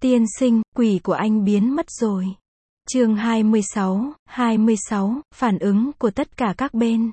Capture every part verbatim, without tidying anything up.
Tiên sinh, quỷ của anh biến mất rồi. Chương hai mươi sáu, hai mươi sáu, phản ứng của tất cả các bên.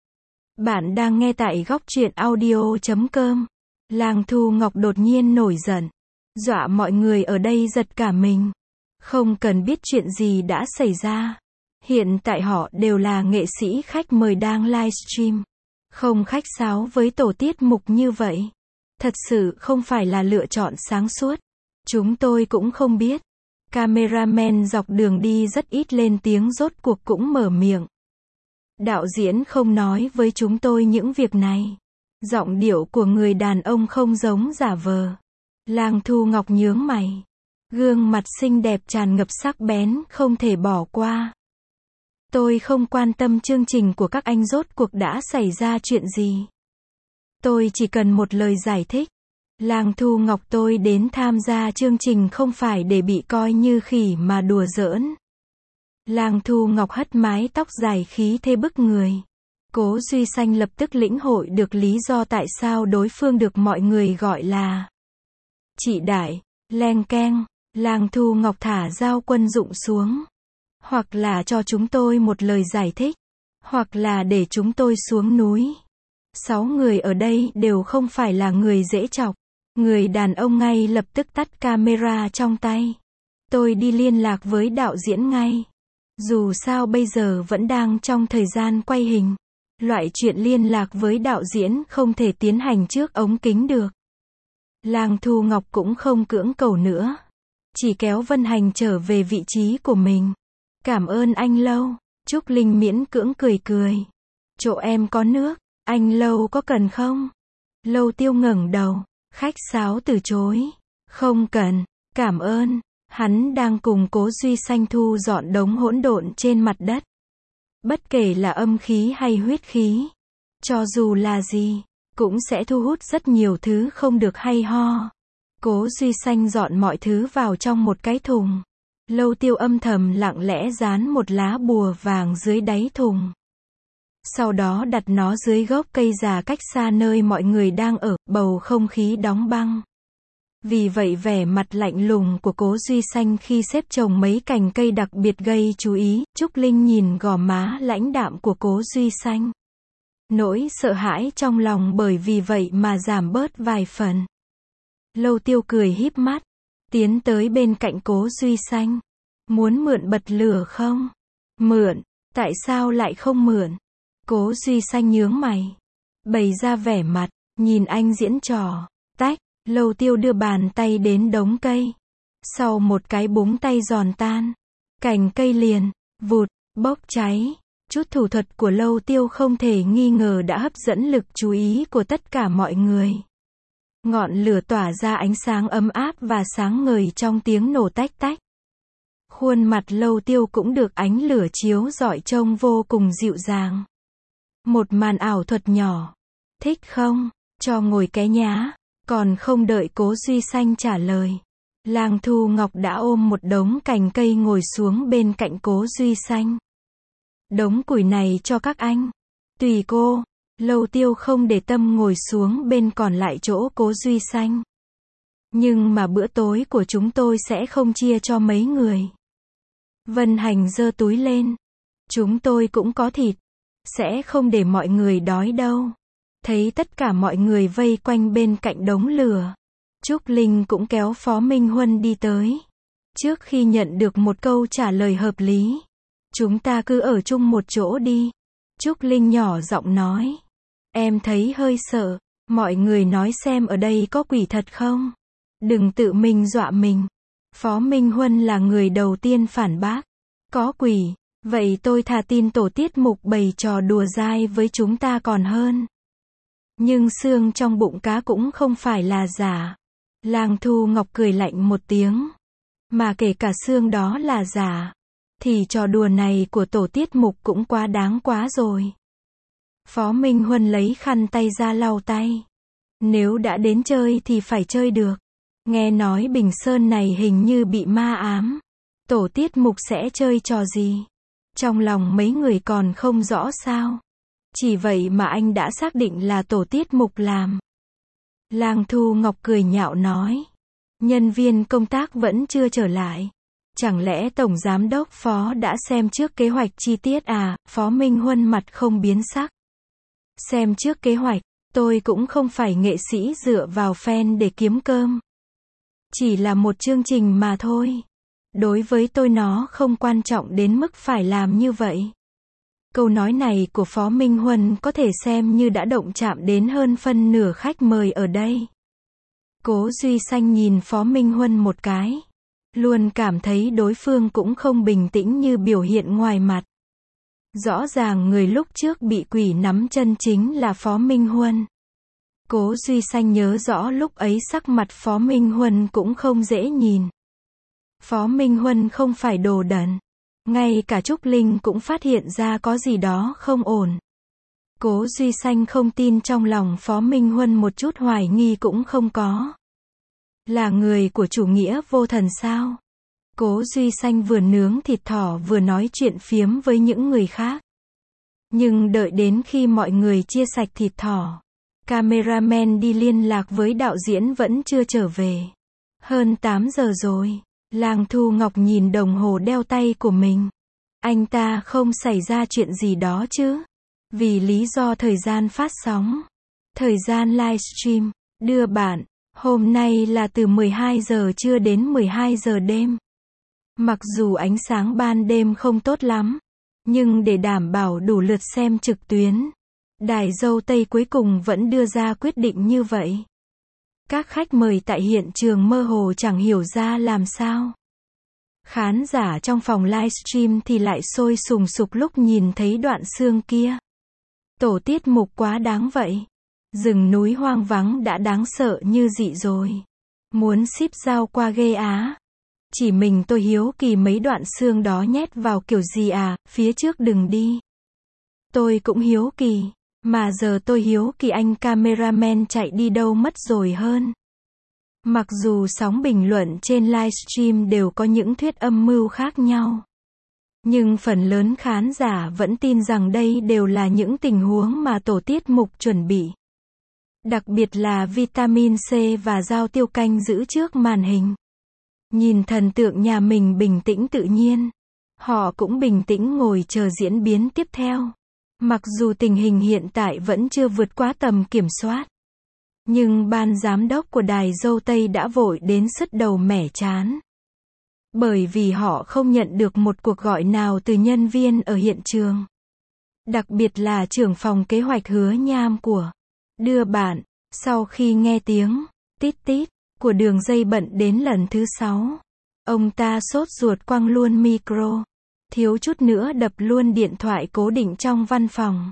Bạn đang nghe tại góc truyện audio chấm com. Lang Thu Ngọc đột nhiên nổi giận, dọa mọi người ở đây giật cả mình. Không cần biết chuyện gì đã xảy ra. Hiện tại họ đều là nghệ sĩ khách mời đang livestream. Không khách sáo với tổ tiết mục như vậy. Thật sự không phải là lựa chọn sáng suốt. Chúng tôi cũng không biết. Cameraman dọc đường đi rất ít lên tiếng, rốt cuộc cũng mở miệng. Đạo diễn không nói với chúng tôi những việc này. Giọng điệu của người đàn ông không giống giả vờ. Lang Thu Ngọc nhướng mày. Gương mặt xinh đẹp tràn ngập sắc bén, không thể bỏ qua. Tôi không quan tâm chương trình của các anh rốt cuộc đã xảy ra chuyện gì. Tôi chỉ cần một lời giải thích. Lang Thu Ngọc, tôi đến tham gia chương trình không phải để bị coi như khỉ mà đùa giỡn. Lang Thu Ngọc hất mái tóc dài khí thế bức người. Cố Duy Xanh lập tức lĩnh hội được lý do tại sao đối phương được mọi người gọi là chị Đại. Leng keng, Lang Thu Ngọc thả dao quân dụng xuống. Hoặc là cho chúng tôi một lời giải thích, hoặc là để chúng tôi xuống núi. Sáu người ở đây đều không phải là người dễ chọc. Người đàn ông ngay lập tức tắt camera trong tay. Tôi đi liên lạc với đạo diễn ngay. Dù sao bây giờ vẫn đang trong thời gian quay hình. Loại chuyện liên lạc với đạo diễn không thể tiến hành trước ống kính được. Lang Thu Ngọc cũng không cưỡng cầu nữa. Chỉ kéo Vân Hành trở về vị trí của mình. Cảm ơn anh Lâu. Trúc Linh miễn cưỡng cười cười. Chỗ em có nước, anh Lâu có cần không? Lâu Tiêu ngẩng đầu. Khách sáo từ chối. Không cần, cảm ơn. Hắn đang cùng Cố Duy Xanh thu dọn đống hỗn độn trên mặt đất. Bất kể là âm khí hay huyết khí, cho dù là gì, cũng sẽ thu hút rất nhiều thứ không được hay ho. Cố Duy Xanh dọn mọi thứ vào trong một cái thùng. Lâu Tiêu âm thầm lặng lẽ dán một lá bùa vàng dưới đáy thùng. Sau đó đặt nó dưới gốc cây già cách xa nơi mọi người đang ở, bầu không khí đóng băng. Vì vậy vẻ mặt lạnh lùng của Cố Duy Xanh khi xếp chồng mấy cành cây đặc biệt gây chú ý. Trúc Linh nhìn gò má lãnh đạm của Cố Duy Xanh. Nỗi sợ hãi trong lòng bởi vì vậy mà giảm bớt vài phần. Lâu Tiêu cười híp mắt, tiến tới bên cạnh Cố Duy Xanh. Muốn mượn bật lửa không? Mượn, tại sao lại không mượn? Cố Duy Xanh nhướng mày, bày ra vẻ mặt, nhìn anh diễn trò. Tách, Lâu Tiêu đưa bàn tay đến đống cây. Sau một cái búng tay giòn tan, cành cây liền, vụt, bốc cháy. Chút thủ thuật của Lâu Tiêu không thể nghi ngờ đã hấp dẫn lực chú ý của tất cả mọi người. Ngọn lửa tỏa ra ánh sáng ấm áp và sáng ngời trong tiếng nổ tách tách. Khuôn mặt Lâu Tiêu cũng được ánh lửa chiếu rọi trông vô cùng dịu dàng. Một màn ảo thuật nhỏ. Thích không? Cho ngồi cái nhá. Còn không đợi Cố Duy Xanh trả lời, Lang Thu Ngọc đã ôm một đống cành cây ngồi xuống bên cạnh Cố Duy Xanh. Đống củi này cho các anh. Tùy cô. Lâu Tiêu không để tâm ngồi xuống bên còn lại chỗ Cố Duy Xanh. Nhưng mà bữa tối của chúng tôi sẽ không chia cho mấy người. Vân Hành giơ túi lên. Chúng tôi cũng có thịt. Sẽ không để mọi người đói đâu. Thấy tất cả mọi người vây quanh bên cạnh đống lửa. Trúc Linh cũng kéo Phó Minh Huân đi tới. Trước khi nhận được một câu trả lời hợp lý. Chúng ta cứ ở chung một chỗ đi. Trúc Linh nhỏ giọng nói. Em thấy hơi sợ. Mọi người nói xem ở đây có quỷ thật không? Đừng tự mình dọa mình. Phó Minh Huân là người đầu tiên phản bác. Có quỷ. Vậy tôi thà tin tổ tiết mục bày trò đùa dai với chúng ta còn hơn. Nhưng xương trong bụng cá cũng không phải là giả. Lang Thu Ngọc cười lạnh một tiếng. Mà kể cả xương đó là giả, thì trò đùa này của tổ tiết mục cũng quá đáng quá rồi. Phó Minh Huân lấy khăn tay ra lau tay. Nếu đã đến chơi thì phải chơi được. Nghe nói Bình Sơn này hình như bị ma ám. Tổ tiết mục sẽ chơi trò gì? Trong lòng mấy người còn không rõ sao? Chỉ vậy mà anh đã xác định là tổ tiết mục làm. Lang Thu Ngọc cười nhạo nói. Nhân viên công tác vẫn chưa trở lại. Chẳng lẽ Tổng Giám đốc Phó đã xem trước kế hoạch chi tiết à? Phó Minh Huân mặt không biến sắc. Xem trước kế hoạch, tôi cũng không phải nghệ sĩ dựa vào fan để kiếm cơm. Chỉ là một chương trình mà thôi. Đối với tôi nó không quan trọng đến mức phải làm như vậy. Câu nói này của Phó Minh Huân có thể xem như đã động chạm đến hơn phân nửa khách mời ở đây. Cố Duy Xanh nhìn Phó Minh Huân một cái. Luôn cảm thấy đối phương cũng không bình tĩnh như biểu hiện ngoài mặt. Rõ ràng người lúc trước bị quỷ nắm chân chính là Phó Minh Huân. Cố Duy Xanh nhớ rõ lúc ấy sắc mặt Phó Minh Huân cũng không dễ nhìn. Phó Minh Huân không phải đồ đần. Ngay cả Trúc Linh cũng phát hiện ra có gì đó không ổn. Cố Duy Xanh không tin trong lòng Phó Minh Huân một chút hoài nghi cũng không có. Là người của chủ nghĩa vô thần sao? Cố Duy Xanh vừa nướng thịt thỏ vừa nói chuyện phiếm với những người khác. Nhưng đợi đến khi mọi người chia sạch thịt thỏ, cameraman đi liên lạc với đạo diễn vẫn chưa trở về. Hơn tám giờ rồi. Lang Thu Ngọc nhìn đồng hồ đeo tay của mình. Anh ta không xảy ra chuyện gì đó chứ? Vì lý do thời gian phát sóng, thời gian livestream, đưa bạn, hôm nay là từ mười hai giờ trưa đến mười hai giờ đêm. Mặc dù ánh sáng ban đêm không tốt lắm, nhưng để đảm bảo đủ lượt xem trực tuyến, Đài Dâu Tây cuối cùng vẫn đưa ra quyết định như vậy. Các khách mời tại hiện trường mơ hồ chẳng hiểu ra làm sao. Khán giả trong phòng livestream thì lại sôi sùng sục lúc nhìn thấy đoạn xương kia. Tổ tiết mục quá đáng vậy. Rừng núi hoang vắng đã đáng sợ như dị rồi. Muốn ship giao qua ghê á. Chỉ mình tôi hiếu kỳ mấy đoạn xương đó nhét vào kiểu gì à, phía trước đừng đi. Tôi cũng hiếu kỳ. Mà giờ tôi hiếu kỳ anh cameraman chạy đi đâu mất rồi hơn. Mặc dù sóng bình luận trên livestream đều có những thuyết âm mưu khác nhau. Nhưng phần lớn khán giả vẫn tin rằng đây đều là những tình huống mà tổ tiết mục chuẩn bị. Đặc biệt là vitamin C và Giao Tiêu Canh giữ trước màn hình. Nhìn thần tượng nhà mình bình tĩnh tự nhiên. Họ cũng bình tĩnh ngồi chờ diễn biến tiếp theo. Mặc dù tình hình hiện tại vẫn chưa vượt quá tầm kiểm soát. Nhưng ban giám đốc của Đài Dâu Tây đã vội đến sứt đầu mẻ trán. Bởi vì họ không nhận được một cuộc gọi nào từ nhân viên ở hiện trường. Đặc biệt là trưởng phòng kế hoạch Hứa Nham của Đưa Bạn. Sau khi nghe tiếng tít tít của đường dây bận đến lần thứ sáu, ông ta sốt ruột quăng luôn micro. Thiếu chút nữa đập luôn điện thoại cố định trong văn phòng.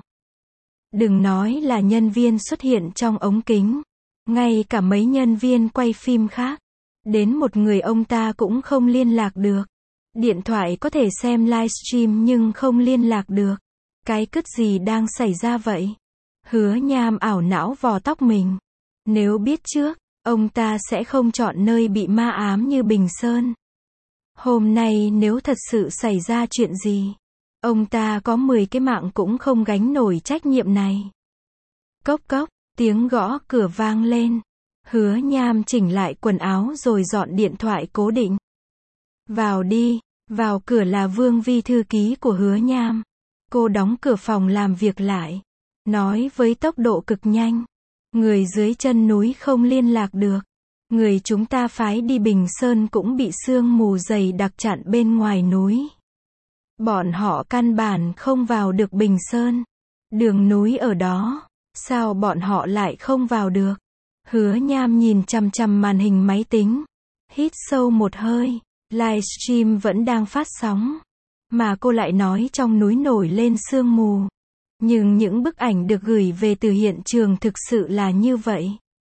Đừng nói là nhân viên xuất hiện trong ống kính. Ngay cả mấy nhân viên quay phim khác. Đến một người ông ta cũng không liên lạc được. Điện thoại có thể xem livestream nhưng không liên lạc được. Cái cứt gì đang xảy ra vậy? Hứa Nham ảo não vò tóc mình. Nếu biết trước, ông ta sẽ không chọn nơi bị ma ám như Bình Sơn. Hôm nay nếu thật sự xảy ra chuyện gì, ông ta có mười cái mạng cũng không gánh nổi trách nhiệm này. Cốc cốc, tiếng gõ cửa vang lên. Hứa Nham chỉnh lại quần áo rồi dọn điện thoại cố định. Vào đi, vào cửa là Vương Vi thư ký của Hứa Nham. Cô đóng cửa phòng làm việc lại. Nói với tốc độ cực nhanh. Người dưới chân núi không liên lạc được. Người chúng ta phái đi Bình Sơn cũng bị sương mù dày đặc chặn bên ngoài núi. Bọn họ căn bản không vào được Bình Sơn. Đường núi ở đó, sao bọn họ lại không vào được? Hứa Nham nhìn chằm chằm màn hình máy tính. Hít sâu một hơi. Livestream vẫn đang phát sóng. Mà cô lại nói trong núi nổi lên sương mù. Nhưng những bức ảnh được gửi về từ hiện trường thực sự là như vậy.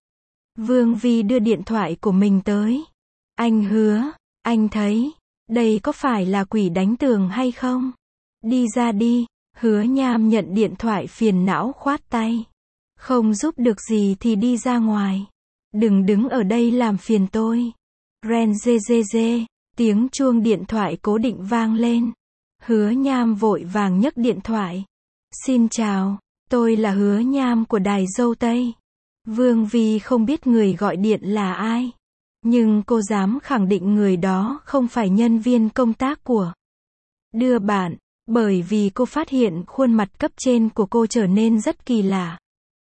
Vương Vi đưa điện thoại của mình tới. Anh Hứa, anh thấy, đây có phải là quỷ đánh tường hay không? Đi ra đi. Hứa Nham nhận điện thoại phiền não khoát tay. Không giúp được gì thì đi ra ngoài. Đừng đứng ở đây làm phiền tôi. Ren dê dê dê, tiếng chuông điện thoại cố định vang lên. Hứa Nham vội vàng nhấc điện thoại. Xin chào, tôi là Hứa Nham của Đài Dâu Tây. Vương Vi không biết người gọi điện là ai. Nhưng cô dám khẳng định người đó không phải nhân viên công tác của Đưa Bạn, bởi vì cô phát hiện khuôn mặt cấp trên của cô trở nên rất kỳ lạ.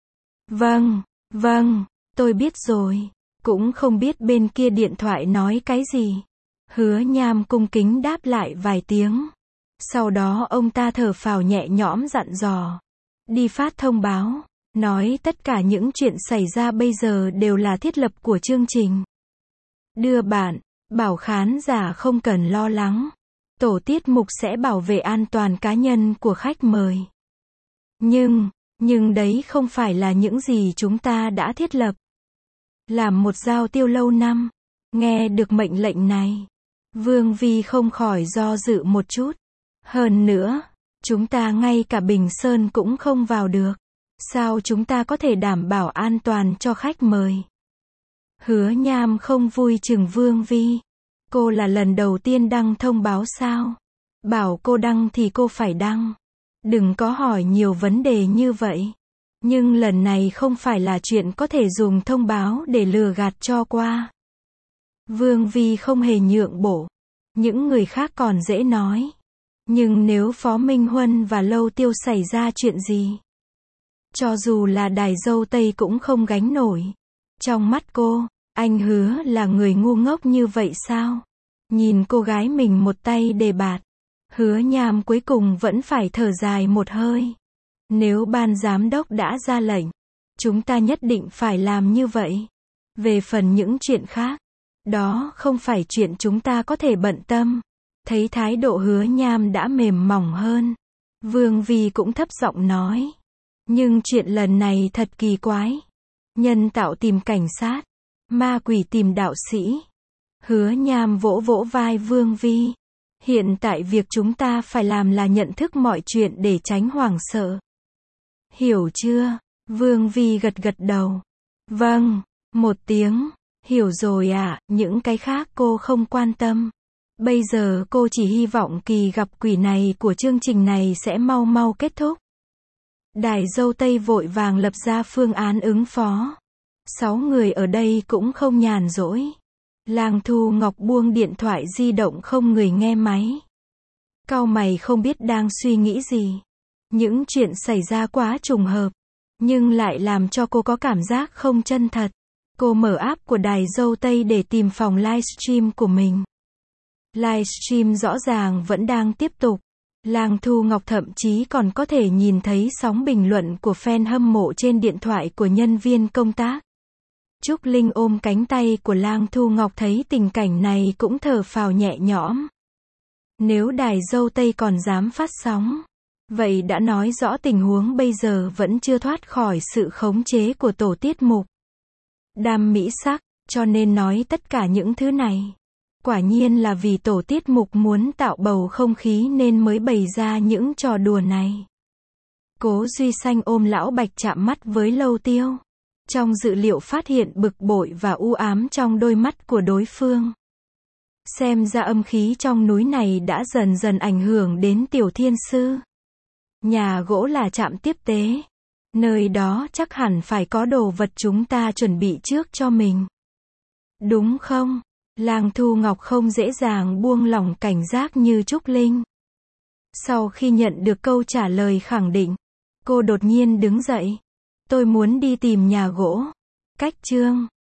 Vâng, vâng, tôi biết rồi. Cũng không biết bên kia điện thoại nói cái gì. Hứa Nham cung kính đáp lại vài tiếng. Sau đó ông ta thở phào nhẹ nhõm dặn dò. Đi phát thông báo. Nói tất cả những chuyện xảy ra bây giờ đều là thiết lập của chương trình. Đưa Bạn, bảo khán giả không cần lo lắng. Tổ tiết mục sẽ bảo vệ an toàn cá nhân của khách mời. Nhưng, nhưng đấy không phải là những gì chúng ta đã thiết lập. Làm một giao tiêu lâu năm, nghe được mệnh lệnh này, Vương Vi không khỏi do dự một chút. Hơn nữa, chúng ta ngay cả Bình Sơn cũng không vào được. Sao chúng ta có thể đảm bảo an toàn cho khách mời? Hứa Nham không vui chừng Vương Vi. Cô là lần đầu tiên đăng thông báo sao? Bảo cô đăng thì cô phải đăng. Đừng có hỏi nhiều vấn đề như vậy. Nhưng lần này không phải là chuyện có thể dùng thông báo để lừa gạt cho qua. Vương Vi không hề nhượng bộ. Những người khác còn dễ nói. Nhưng nếu Phó Minh Huân và Lâu Tiêu xảy ra chuyện gì? Cho dù là Đài Dâu Tây cũng không gánh nổi. Trong mắt cô, anh Hứa là người ngu ngốc như vậy sao? Nhìn cô gái mình một tay đề bạt. Hứa Nham cuối cùng vẫn phải thở dài một hơi. Nếu ban giám đốc đã ra lệnh, chúng ta nhất định phải làm như vậy. Về phần những chuyện khác, đó không phải chuyện chúng ta có thể bận tâm. Thấy thái độ Hứa Nham đã mềm mỏng hơn, Vương Vi cũng thấp giọng nói. Nhưng chuyện lần này thật kỳ quái. Nhân tạo tìm cảnh sát, ma quỷ tìm đạo sĩ. Hứa Nham vỗ vỗ vai Vương Vi. Hiện tại việc chúng ta phải làm là nhận thức mọi chuyện để tránh hoảng sợ. Hiểu chưa? Vương Vi gật gật đầu. Vâng, một tiếng. Hiểu rồi ạ, à, những cái khác cô không quan tâm. Bây giờ cô chỉ hy vọng kỳ gặp quỷ này của chương trình này sẽ mau mau kết thúc. Đài Dâu Tây vội vàng lập ra phương án ứng phó. Sáu người ở đây cũng không nhàn rỗi. Lang Thu Ngọc buông điện thoại di động không người nghe máy. Cau mày không biết đang suy nghĩ gì. Những chuyện xảy ra quá trùng hợp, nhưng lại làm cho cô có cảm giác không chân thật. Cô mở app của Đài Dâu Tây để tìm phòng livestream của mình. Livestream rõ ràng vẫn đang tiếp tục. Lang Thu Ngọc thậm chí còn có thể nhìn thấy sóng bình luận của fan hâm mộ trên điện thoại của nhân viên công tác. Trúc Linh ôm cánh tay của Lang Thu Ngọc thấy tình cảnh này cũng thở phào nhẹ nhõm. Nếu Đài Dâu Tây còn dám phát sóng, vậy đã nói rõ tình huống bây giờ vẫn chưa thoát khỏi sự khống chế của tổ tiết mục. Đam mỹ sắc, cho nên nói tất cả những thứ này. Quả nhiên là vì tổ tiết mục muốn tạo bầu không khí nên mới bày ra những trò đùa này. Cố Duy Xanh ôm Lão Bạch chạm mắt với Lâu Tiêu. Trong dự liệu phát hiện bực bội và u ám trong đôi mắt của đối phương. Xem ra âm khí trong núi này đã dần dần ảnh hưởng đến Tiểu Thiên Sư. Nhà gỗ là trạm tiếp tế. Nơi đó chắc hẳn phải có đồ vật chúng ta chuẩn bị trước cho mình. Đúng không? Lang Thu Ngọc không dễ dàng buông lỏng cảnh giác như Trúc Linh. Sau khi nhận được câu trả lời khẳng định, cô đột nhiên đứng dậy. Tôi muốn đi tìm nhà gỗ. Cách chương